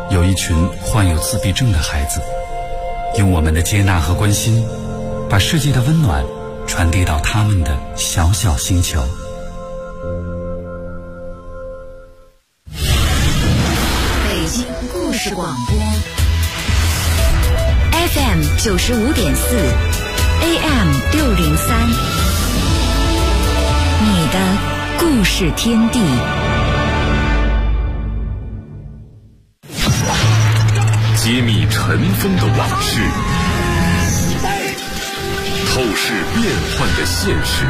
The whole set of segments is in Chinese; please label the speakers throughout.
Speaker 1: 有一群患有自闭症的孩子，用我们的接纳和关心，把世界的温暖传递到他们的小小星球。
Speaker 2: 北京故事广播 FM 95.4 AM 603，你的故事天地。
Speaker 3: 揭秘尘封的往事，透视变幻的现实，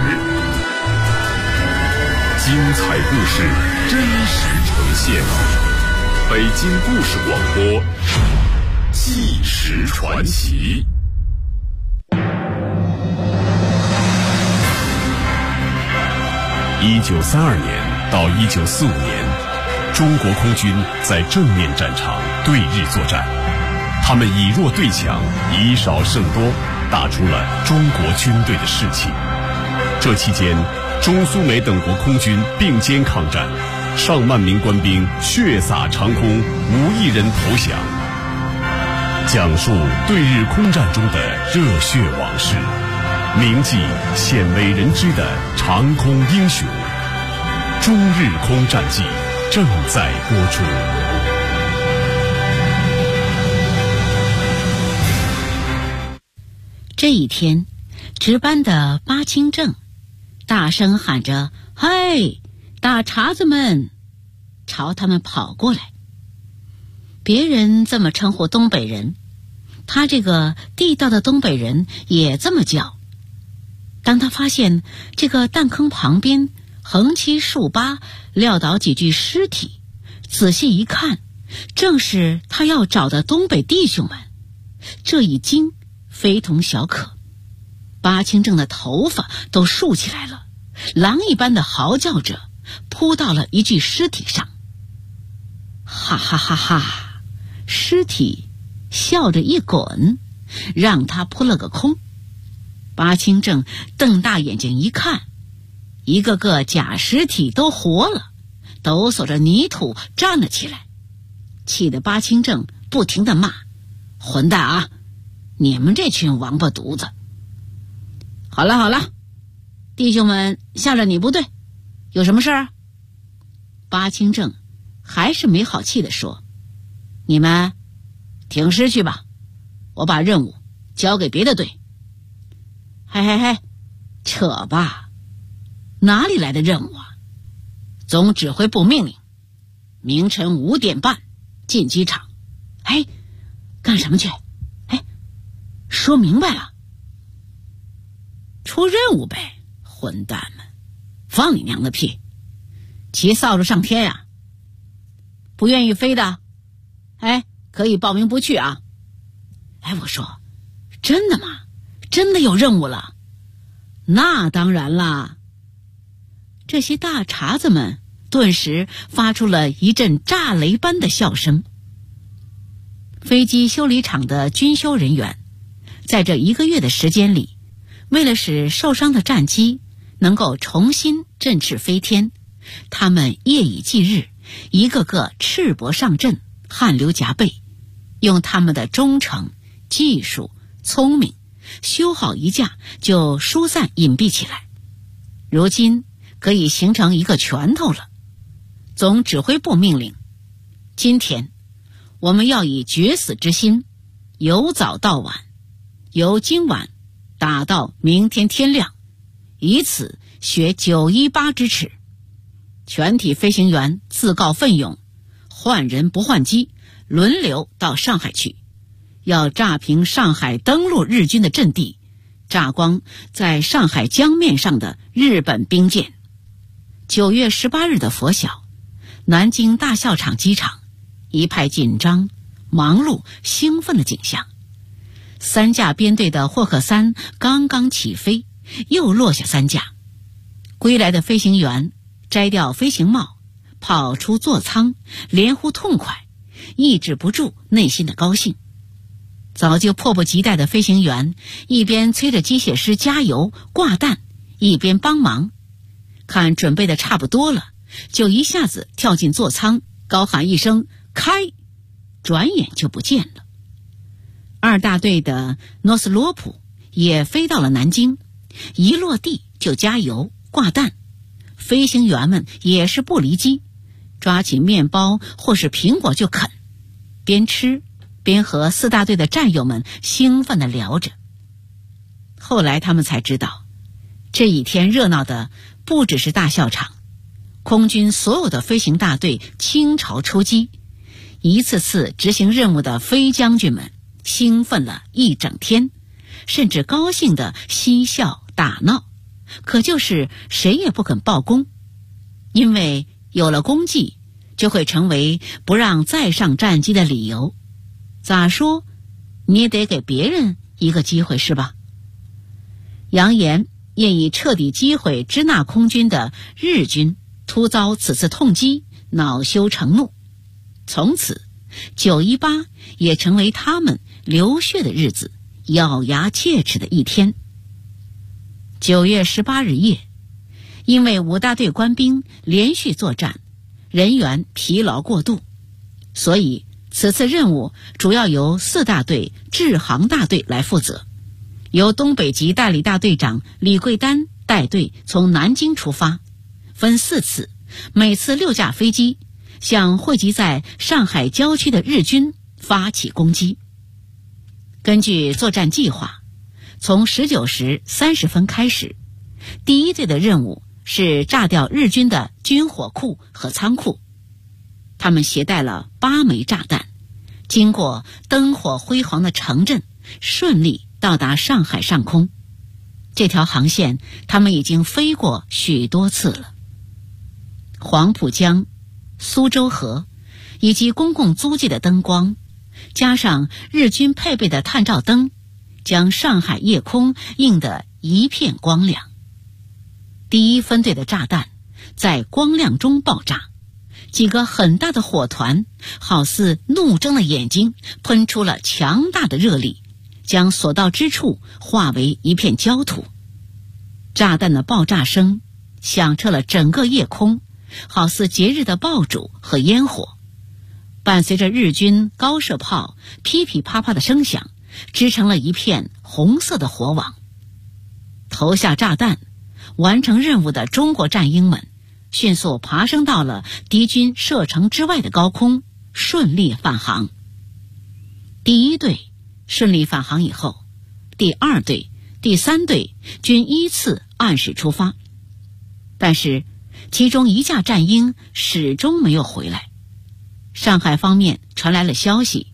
Speaker 3: 精彩故事真实呈现。北京故事广播，纪实传奇。1932年到1945年，中国空军在正面战场对日作战，他们以弱对强，以少胜多，打出了中国军队的士气。这期间，中苏美等国空军并肩抗战，上万名官兵血洒长空，无一人投降。讲述对日空战中的热血往事，铭记鲜为人知的长空英雄。中日空战记正在播出。
Speaker 4: 这一天，值班的巴清正大声喊着：“嘿，大碴子们！”朝他们跑过来。别人这么称呼东北人，他这个地道的东北人也这么叫。当他发现这个弹坑旁边横七竖八撂倒几具尸体，仔细一看，正是他要找的东北弟兄们，这一惊非同小可。巴清正的头发都竖起来了，狼一般的嚎叫着扑到了一具尸体上。哈哈哈哈，尸体笑着一滚，让他扑了个空。巴清正瞪大眼睛一看，一个个假尸体都活了，抖擞着泥土站了起来，气得巴清正不停地骂：“混蛋啊！你们这群王八犊子！”好了好了，弟兄们向着你不对，有什么事儿？巴清正还是没好气地说：“你们停尸去吧，我把任务交给别的队。”嘿，扯吧，哪里来的任务啊？总指挥部命令，明晨5点半进机场。哎，干什么去？哎，说明白了。出任务呗，混蛋们，放你娘的屁！骑扫帚上天呀！不愿意飞的，哎，可以报名不去啊。哎，我说，真的吗？真的有任务了？那当然啦！这些大碴子们顿时发出了一阵炸雷般的笑声。飞机修理厂的军修人员在这1个月的时间里，为了使受伤的战机能够重新振翅飞天，他们夜以继日，一个个赤膊上阵，汗流浃背，用他们的忠诚、技术、聪明，修好一架就疏散隐蔽起来。如今可以形成一个拳头了。总指挥部命令，今天我们要以决死之心，由早到晚，由今晚打到明天天亮，以此学918之耻。全体飞行员自告奋勇，换人不换机，轮流到上海去，要炸平上海登陆日军的阵地，炸光在上海江面上的日本兵舰。9月18日的拂晓，南京大校场机场一派紧张、忙碌、兴奋的景象。3架编队的霍克3刚刚起飞，又落下3架。归来的飞行员摘掉飞行帽，跑出座舱，连呼痛快，抑制不住内心的高兴。早就迫不及待的飞行员一边催着机械师加油挂弹，一边帮忙。看准备的差不多了，就一下子跳进座舱，高喊一声开， 转眼就不见了。2大队的诺斯罗普也飞到了南京，一落地就加油挂弹，飞行员们也是不离机，抓起面包或是苹果就啃，边吃边和4大队的战友们兴奋地聊着。后来他们才知道，这一天热闹的不只是大校场，空军所有的飞行大队倾巢出击，一次次执行任务的飞将军们兴奋了一整天，甚至高兴地嬉笑打闹，可就是谁也不肯报功，因为有了功绩就会成为不让再上战机的理由。咋说你也得给别人一个机会是吧？扬言愿以彻底击毁支那空军的日军突遭此次痛击，恼羞成怒。从此918也成为他们流血的日子，咬牙切齿的一天。9月18日夜，因为5大队官兵连续作战，人员疲劳过度，所以此次任务主要由4大队制航大队来负责，由东北籍代理大队长李桂丹带队从南京出发，分4次，每次6架飞机，向汇集在上海郊区的日军发起攻击。根据作战计划，从19时30分开始，第1队的任务是炸掉日军的军火库和仓库。他们携带了8枚炸弹，经过灯火辉煌的城镇，顺利到达上海上空。这条航线他们已经飞过许多次了。黄浦江、苏州河以及公共租界的灯光，加上日军配备的探照灯，将上海夜空映得一片光亮。第1分队的炸弹在光亮中爆炸，几个很大的火团好似怒睁的眼睛，喷出了强大的热力，将所到之处化为一片焦土。炸弹的爆炸声响彻了整个夜空，好似节日的爆竹和烟火，伴随着日军高射炮噼噼啪啪的声响，织成了一片红色的火网。投下炸弹完成任务的中国战鹰们迅速爬升到了敌军射程之外的高空，顺利返航。第1队顺利返航以后，第2队、第3队均依次按时出发，但是其中1架战鹰始终没有回来。上海方面传来了消息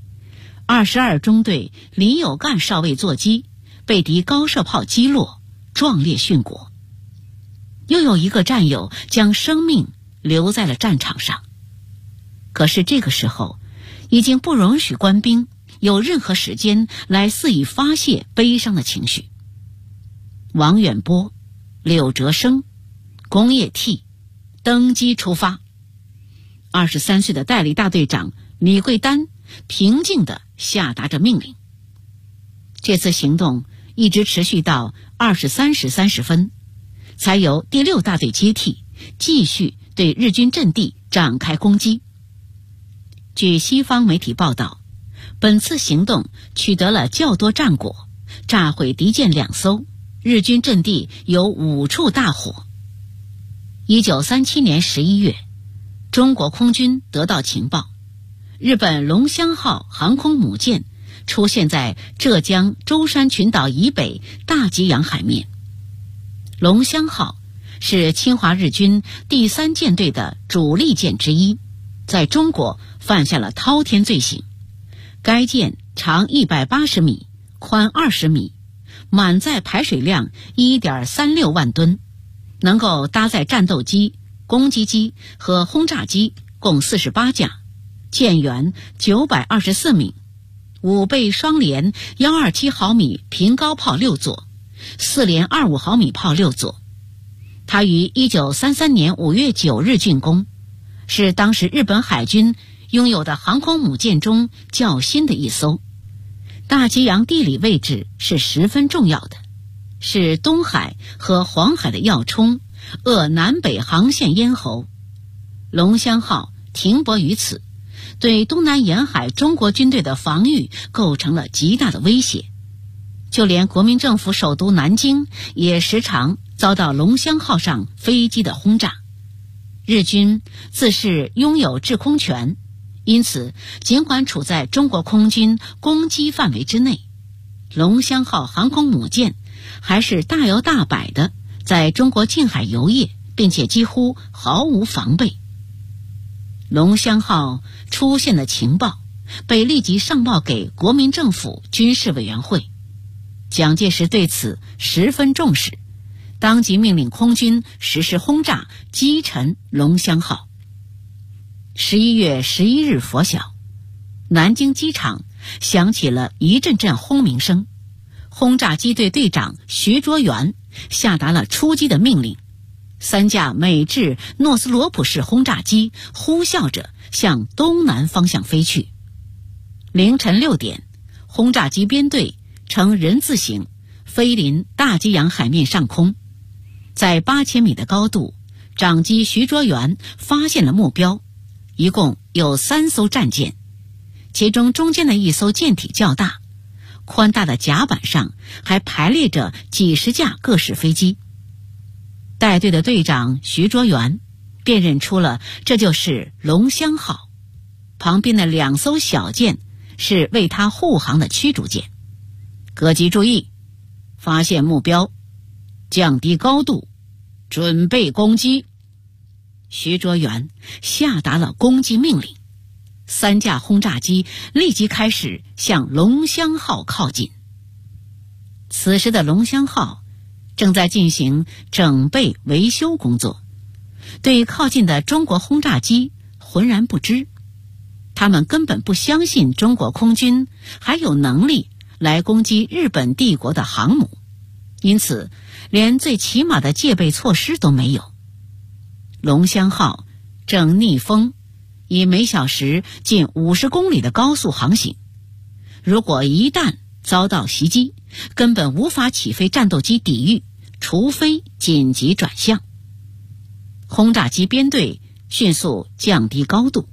Speaker 4: ，22中队李有干少尉座机被敌高射炮击落，壮烈殉国。又有一个战友将生命留在了战场上。可是这个时候已经不容许官兵有任何时间来肆意发泄悲伤的情绪。王远波、柳哲生、龚业替登机出发。23岁的代理大队长李桂丹平静地下达着命令。这次行动一直持续到23时30分，才由第6大队接替，继续对日军阵地展开攻击。据西方媒体报道，本次行动取得了较多战果，炸毁敌舰2艘，日军阵地有5处大火。1937年11月，中国空军得到情报，日本龙香号航空母舰出现在浙江舟山群岛以北大吉洋海面。龙香号是侵华日军第3舰队的主力舰之一，在中国犯下了滔天罪行。该舰长180米，宽20米，满载排水量 1.36 万吨，能够搭载战斗机、攻击机和轰炸机共48架，舰员924名，5倍双联127毫米平高炮6座，4连25毫米炮6座。它于1933年5月9日竣工，是当时日本海军拥有的航空母舰中较新的一艘。大吉洋地理位置是十分重要的，是东海和黄海的要冲，扼南北航线咽喉。龙香号停泊于此， 对东南沿海中国军队的防御构成了极大的威胁。就连国民政府首都南京也时常遭到龙香号上飞机的轰炸。日军自是拥有制空权，因此尽管处在中国空军攻击范围之内，龙香号航空母舰还是大摇大摆地在中国近海游曳，并且几乎毫无防备。龙香号出现的情报被立即上报给国民政府军事委员会，蒋介石对此十分重视，当即命令空军实施轰炸，击沉龙香号。11月11日拂晓，南京机场响起了一阵阵轰鸣声，轰炸机队队长徐卓元下达了出击的命令。3架美制诺斯罗普式轰炸机呼啸着向东南方向飞去。凌晨6点，轰炸机编队呈人字形飞临大西洋海面上空，在8000米的高度，长机徐卓元发现了目标，一共有3艘战舰，其中中间的一艘舰体较大，宽大的甲板上还排列着几十架各式飞机。带队的队长徐卓元辨认出了这就是龙香号，旁边的2艘小舰是为他护航的驱逐舰。各机注意，发现目标，降低高度，准备攻击。徐卓元下达了攻击命令，3架轰炸机立即开始向龙香号靠近。此时的龙香号正在进行整备维修工作，对靠近的中国轰炸机浑然不知，他们根本不相信中国空军还有能力来攻击日本帝国的航母，因此连最起码的戒备措施都没有。龙香号正逆风，以每小时近50公里的高速航行，如果一旦遭到袭击，根本无法起飞战斗机抵御，除非紧急转向。轰炸机编队迅速降低高度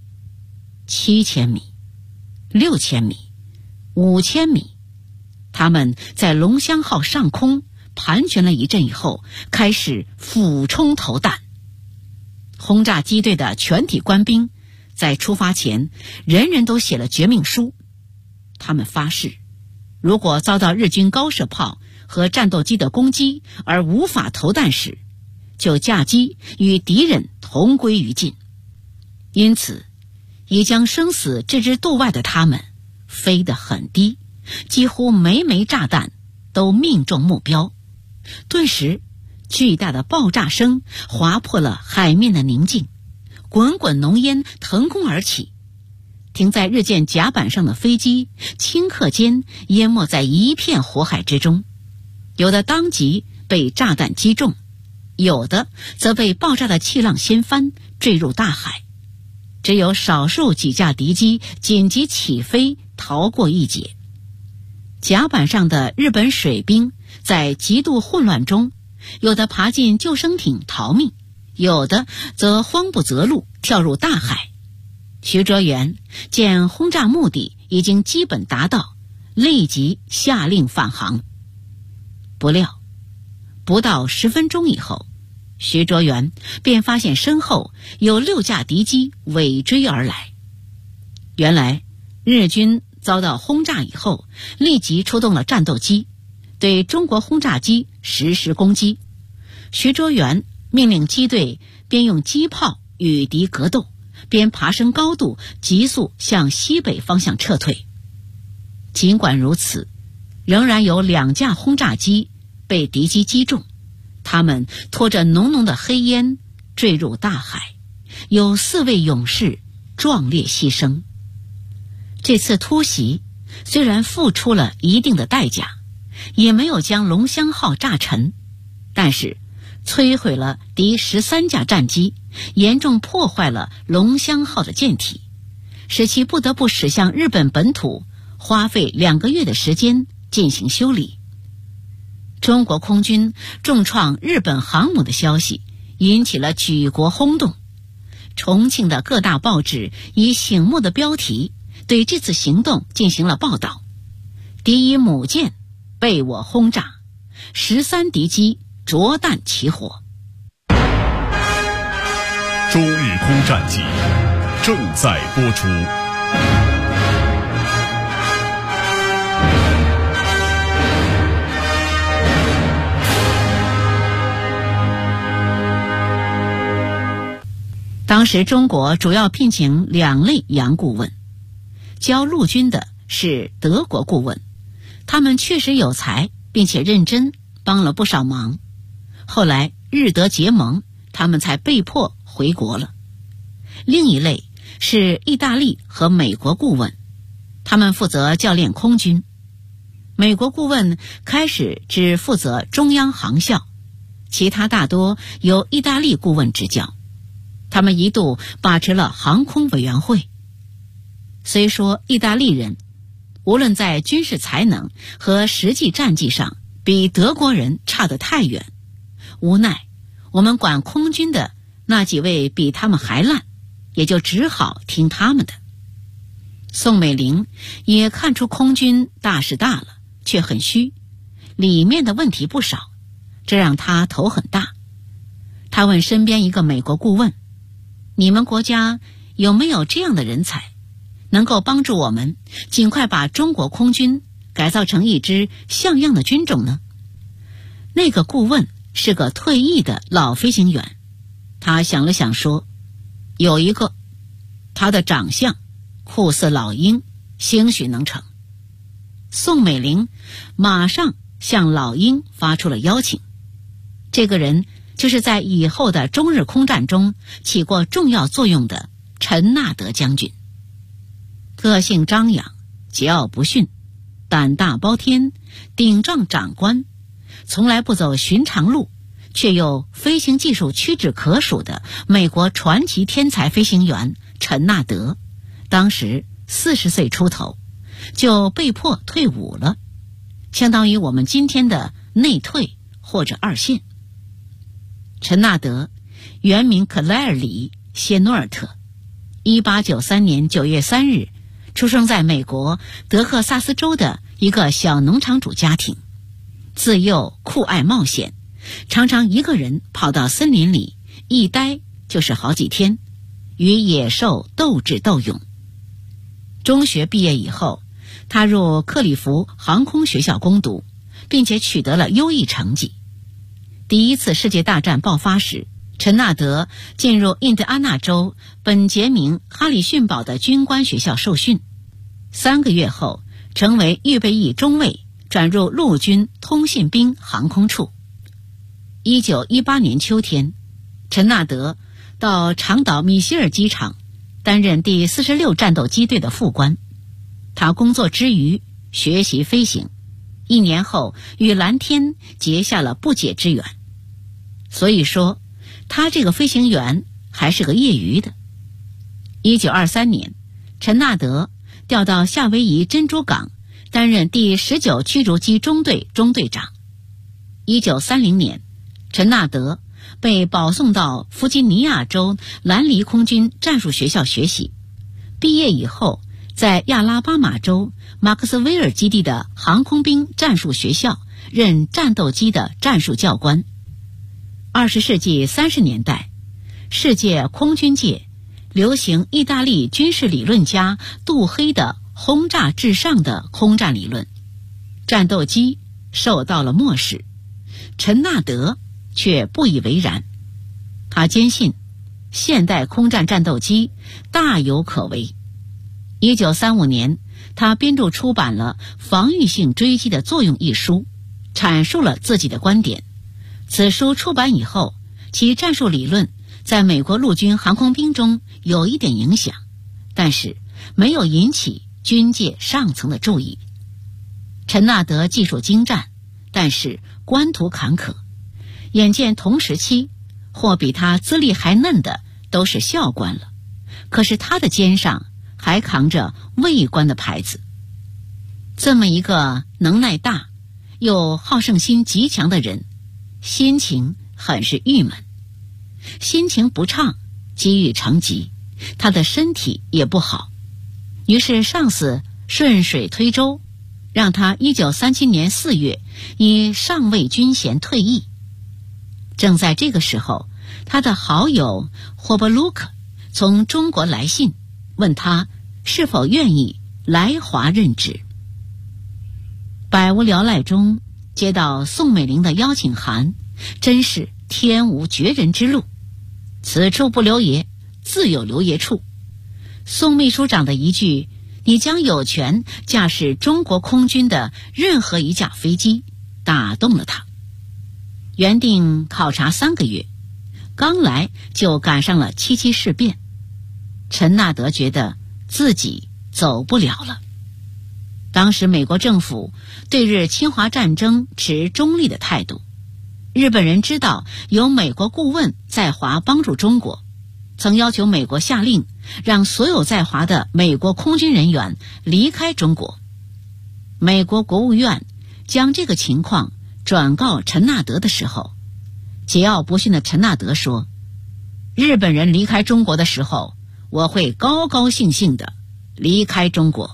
Speaker 4: ，7000米、6000米、5000米，他们在龙香号上空盘旋了一阵以后，开始俯冲投弹。轰炸机队的全体官兵在出发前人人都写了绝命书，他们发誓，如果遭到日军高射炮和战斗机的攻击而无法投弹时，就驾机与敌人同归于尽。因此已将生死置之度外的他们飞得很低，几乎每枚炸弹都命中目标。顿时巨大的爆炸声划破了海面的宁静，滚滚浓烟腾空而起，停在日舰甲板上的飞机顷刻间淹没在一片火海之中，有的当即被炸弹击中，有的则被爆炸的气浪掀翻，坠入大海。只有少数几架敌机紧急起飞，逃过一劫。甲板上的日本水兵在极度混乱中，有的爬进救生艇逃命，有的则慌不择路跳入大海。徐哲元见轰炸目的已经基本达到，立即下令返航。不料不到10分钟以后，徐哲元便发现身后有6架敌机尾追而来。原来日军遭到轰炸以后，立即出动了战斗机，对中国轰炸机实施攻击。徐哲元命令机队边用机炮与敌格斗，边爬升高度，急速向西北方向撤退。尽管如此，仍然有2架轰炸机被敌机击中，他们拖着浓浓的黑烟坠入大海，有4位勇士壮烈牺牲。这次突袭虽然付出了一定的代价，也没有将龙香号炸沉，但是摧毁了敌13架战机，严重破坏了龙香号的舰体，使其不得不驶向日本本土，花费2个月的时间进行修理。中国空军重创日本航母的消息引起了举国轰动， 重庆的各大报纸以醒目的标题对这次行动进行了报道。第一母舰被我轰炸，13敌机着弹起火。
Speaker 3: 中日空战记正在播出。
Speaker 4: 当时中国主要聘请2类洋顾问，教陆军的是德国顾问，他们确实有才并且认真，帮了不少忙。后来日德结盟，他们才被迫回国了。另一类是意大利和美国顾问，他们负责教练空军。美国顾问开始只负责中央航校，其他大多由意大利顾问指教。他们一度把持了航空委员会。虽说意大利人无论在军事才能和实际战绩上比德国人差得太远，无奈我们管空军的那几位比他们还烂，也就只好听他们的。宋美龄也看出空军大是大了，却很虚，里面的问题不少，这让他头很大。他问身边一个美国顾问，你们国家有没有这样的人才，能够帮助我们尽快把中国空军改造成一支像样的军种呢？那个顾问是个退役的老飞行员，他想了想说，有一个，他的长相酷似老鹰，兴许能成。宋美龄马上向老鹰发出了邀请。这个人就是在以后的中日空战中起过重要作用的陈纳德将军。个性张扬，桀骜不驯，胆大包天，顶撞长官，从来不走寻常路，却又飞行技术屈指可数的美国传奇天才飞行员陈纳德，当时40岁出头，就被迫退伍了，相当于我们今天的内退或者2线。陈纳德原名克莱尔里·谢诺尔特，1893年9月3日出生在美国德克萨斯州的一个小农场主家庭。自幼酷爱冒险，常常一个人跑到森林里，一待就是好几天，与野兽斗智斗勇。中学毕业以后，他入克里夫航空学校攻读，并且取得了优异成绩。第一次世界大战爆发时，陈纳德进入印第安纳州本杰明·哈里逊堡的军官学校受训，3个月后成为预备役中尉，转入陆军通信兵航空处。1918年秋天，陈纳德到长岛米歇尔机场担任第46战斗机队的副官。他工作之余学习飞行，1年后与蓝天结下了不解之缘。所以说他这个飞行员还是个业余的。1923年，陈纳德调到夏威夷珍珠港担任第19驱逐机中队中队长。1930年，陈纳德被保送到弗吉尼亚州兰黎空军战术学校学习，毕业以后在亚拉巴马州马克斯威尔基地的航空兵战术学校任战斗机的战术教官。20世纪30年代，世界空军界流行意大利军事理论家杜黑的轰炸至上的空战理论，战斗机受到了漠视，陈纳德却不以为然。他坚信现代空战战斗机大有可为。1935年，他编著出版了《防御性追击的作用》一书，阐述了自己的观点。此书出版以后，其战术理论在美国陆军航空兵中有一点影响，但是没有引起军界上层的注意。陈纳德技术精湛，但是官途坎坷，眼见同时期或比他资历还嫩的都是校官了，可是他的肩上还扛着尉官的牌子。这么一个能耐大又好胜心极强的人，心情很是郁闷。心情不畅积郁成疾，他的身体也不好。于是上司顺水推舟，让他1937年4月以上尉军衔退役。正在这个时候，他的好友霍伯鲁克从中国来信，问他是否愿意来华任职。百无聊赖中接到宋美龄的邀请函，真是天无绝人之路，此处不留爷，自有留爷处。宋秘书长的一句你将有权驾驶中国空军的任何一架飞机打动了他。原定考察3个月，刚来就赶上了77事变。陈纳德觉得自己走不了了。当时美国政府对日侵华战争持中立的态度，日本人知道有美国顾问在华帮助中国，曾要求美国下令让所有在华的美国空军人员离开中国。美国国务院将这个情况转告陈纳德的时候，桀骜不驯的陈纳德说，日本人离开中国的时候，我会高高兴兴地离开中国。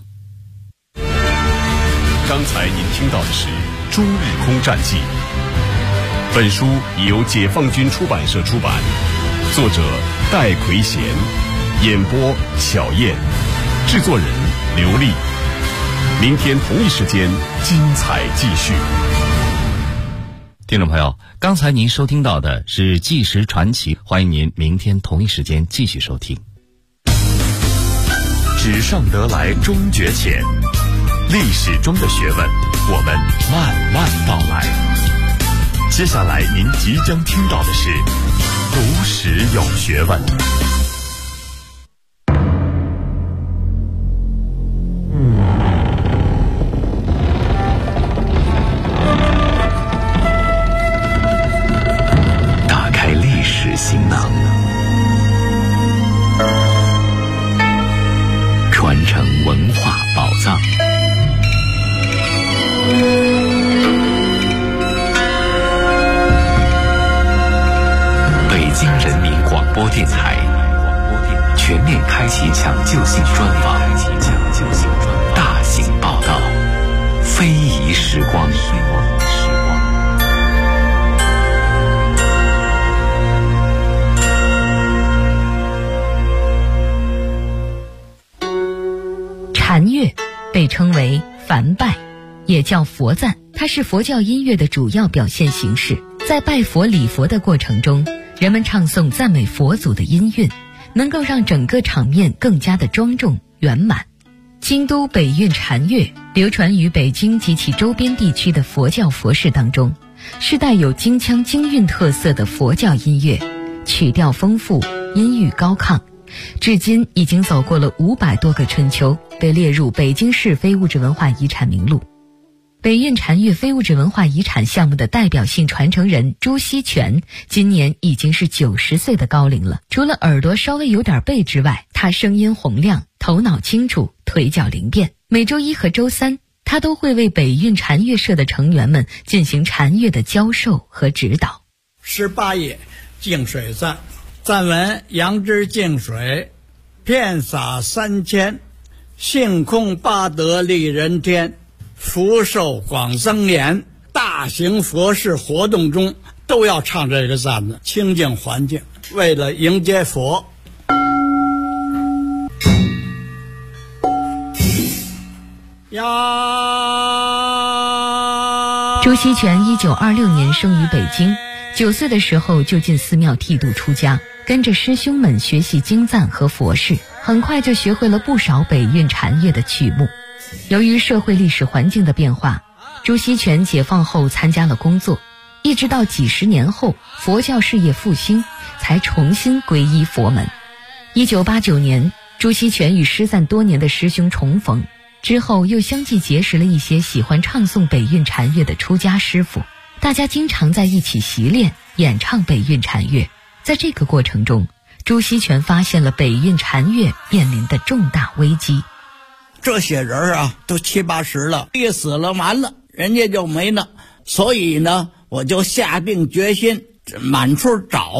Speaker 3: 刚才您听到的是《中日空战记》，本书已由解放军出版社出版，作者戴奎贤，演播小燕，制作人刘丽。明天同一时间精彩继续。
Speaker 5: 听众朋友，刚才您收听到的是《纪实传奇》，欢迎您明天同一时间继续收听。
Speaker 6: 纸上得来终觉浅，历史中的学问，我们慢慢道来。接下来您即将听到的是读史有学问。打开历史行囊，传承文化宝藏。北京人民广播电台全面开启抢救性专访，大型报道，非遗时光。
Speaker 2: 禅乐被称为梵拜，也叫佛赞，它是佛教音乐的主要表现形式。在拜佛礼佛的过程中，人们唱诵赞美佛祖的音韵，能够让整个场面更加的庄重圆满。京都北韵禅乐流传于北京及其周边地区的佛教佛事当中，是带有京腔京韵特色的佛教音乐，曲调丰富，音域高亢，至今已经走过了500多个春秋，被列入北京市非物质文化遗产名录。北韵禅乐非物质文化遗产项目的代表性传承人朱锡全今年已经是90岁的高龄了。除了耳朵稍微有点背之外，他声音洪亮，头脑清楚，腿脚灵便。每周1和周3，他都会为北韵禅乐社的成员们进行禅乐的教授和指导。
Speaker 7: 18页净水赞，赞文：杨枝净水，遍洒3000，性空八德利人天，福寿广增延。大型佛事活动中都要唱这个赞的，清净环境，为了迎接佛。
Speaker 2: 朱锡全1926年生于北京，9岁的时候就进寺庙剃度出家，跟着师兄们学习经赞和佛事，很快就学会了不少北韵禅乐的曲目。由于社会历史环境的变化，朱锡全解放后参加了工作，一直到几十年后佛教事业复兴，才重新皈依佛门。1989年，朱锡全与失散多年的师兄重逢，之后又相继结识了一些喜欢唱诵北韵禅乐的出家师傅，大家经常在一起习练演唱北韵禅乐。在这个过程中，朱锡全发现了北韵禅乐面临的重大危机。
Speaker 7: 这些人啊，都70、80了，一死了完了，人家就没了。所以呢，我就下定决心满处找，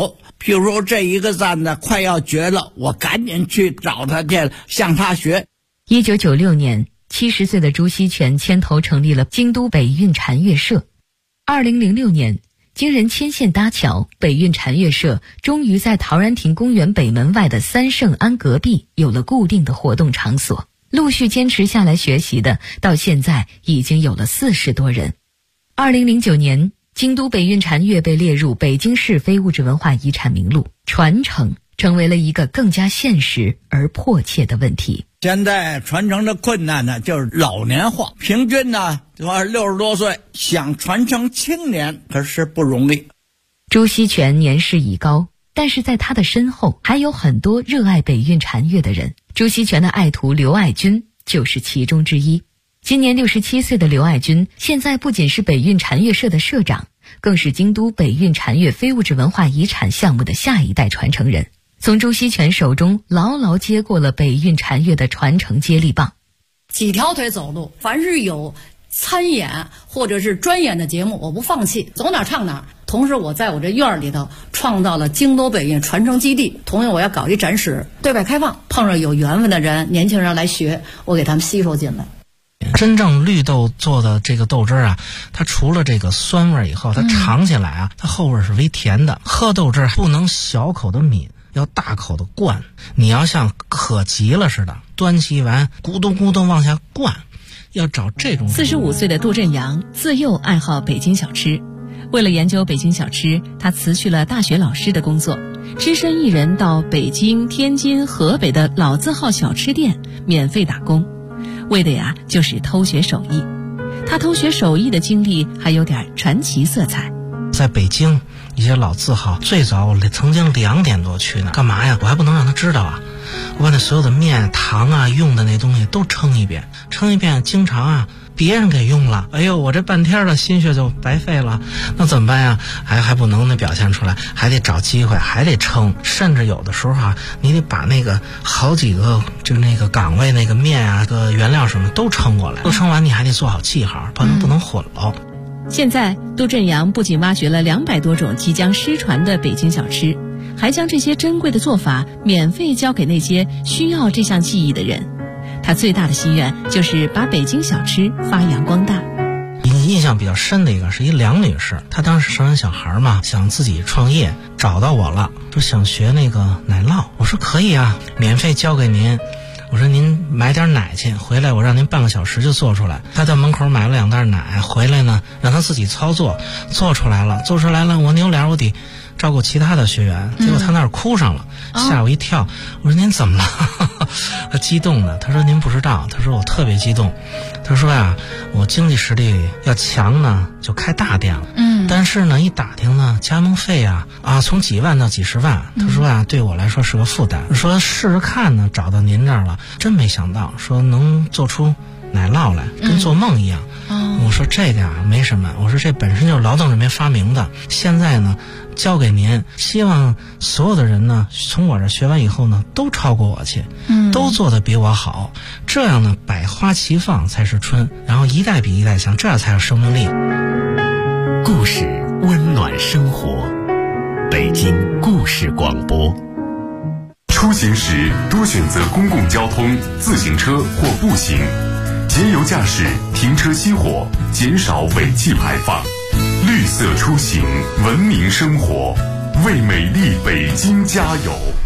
Speaker 7: 譬如说这一个站呢快要绝了，我赶紧去找他去，向他学。
Speaker 2: 1996年，70岁的朱锡全牵头成立了京都北运禅乐社。2006年，经人牵线搭桥，北运禅乐社终于在陶然亭公园北门外的三圣庵隔壁有了固定的活动场所。陆续坚持下来学习的，到现在已经有了40多人。2009年，京都北运禅乐被列入北京市非物质文化遗产名录，传承成为了一个更加现实而迫切的问题。
Speaker 7: 现在传承的困难呢，就是老年化，平均呢60多岁，想传承青年可是不容易。
Speaker 2: 朱锡全年事已高，但是在他的身后还有很多热爱北运禅乐的人。朱锡全的爱徒刘爱军就是其中之一。今年67岁的刘爱军，现在不仅是北运禅乐社的社长，更是京都北运禅乐非物质文化遗产项目的下一代传承人，从朱锡全手中牢牢接过了北运禅乐的传承接力棒。
Speaker 8: 几条腿走路，凡是有参演或者是专演的节目，我不放弃，走哪唱哪。同时我在我这院里头创造了京都北运传承基地，同样我要搞一展示，对外开放，碰上有缘分的人，年轻人来学，我给他们吸收进来。
Speaker 9: 真正绿豆做的这个豆汁啊，它除了这个酸味以后，它尝起来啊，它后味是微甜的。喝豆汁不能小口的抿，要大口的灌，你要像渴急了似的，端起碗咕咚咕咚往下灌，要找这种。
Speaker 10: 45岁的杜振阳自幼爱好北京小吃，为了研究北京小吃，他辞去了大学老师的工作，只身一人到北京、天津、河北的老字号小吃店免费打工，为的呀就是偷学手艺。他偷学手艺的经历还有点传奇色彩。
Speaker 9: 在北京一些老字号，最早我曾经2点多去呢，干嘛呀？我还不能让他知道啊！我把那所有的面、糖啊、用的那东西都称一遍，经常啊别人给用了，哎呦，我这半天的心血就白费了，那怎么办呀？还不能表现出来，还得找机会，还得称，甚至有的时候啊，你得把那个好几个就那个岗位那个面啊、个原料什么都称过来，都称完你还得做好记号，不能混了。
Speaker 10: 现在杜振阳不仅挖掘了200多种即将失传的北京小吃，还将这些珍贵的做法免费教给那些需要这项技艺的人。他最大的心愿就是把北京小吃发扬光大。
Speaker 9: 印象比较深的一个是一梁女士，她当时生完小孩嘛，想自己创业，找到我了，说想学那个奶酪。我说可以啊，免费教给您。我说您买点奶去，回来我让您半个小时就做出来。他在门口买了2袋奶，回来呢让他自己操作，做出来了。我扭脸我得照顾其他的学员，结果他那儿哭上了，吓我一跳。我说您怎么了？他激动的，他说您不知道，他说我特别激动。他说呀，我经济实力要强呢，就开大店了。但是呢，一打听呢，加盟费啊从几万到几十万。他说啊，对我来说是个负担。说试试看呢，找到您这儿了，真没想到，说能做出奶酪来，跟做梦一样。我说这个啊没什么，我说这本身就是劳动人民发明的，现在呢交给您，希望所有的人呢从我这学完以后呢都超过我去，都做得比我好，这样呢百花齐放才是春，然后一代比一代强，这样才有生命力。
Speaker 6: 故事温暖生活，北京故事广播。出行时多选择公共交通、自行车或步行，节油驾驶，停车熄火，减少尾气排放。绿色出行，文明生活，为美丽北京加油。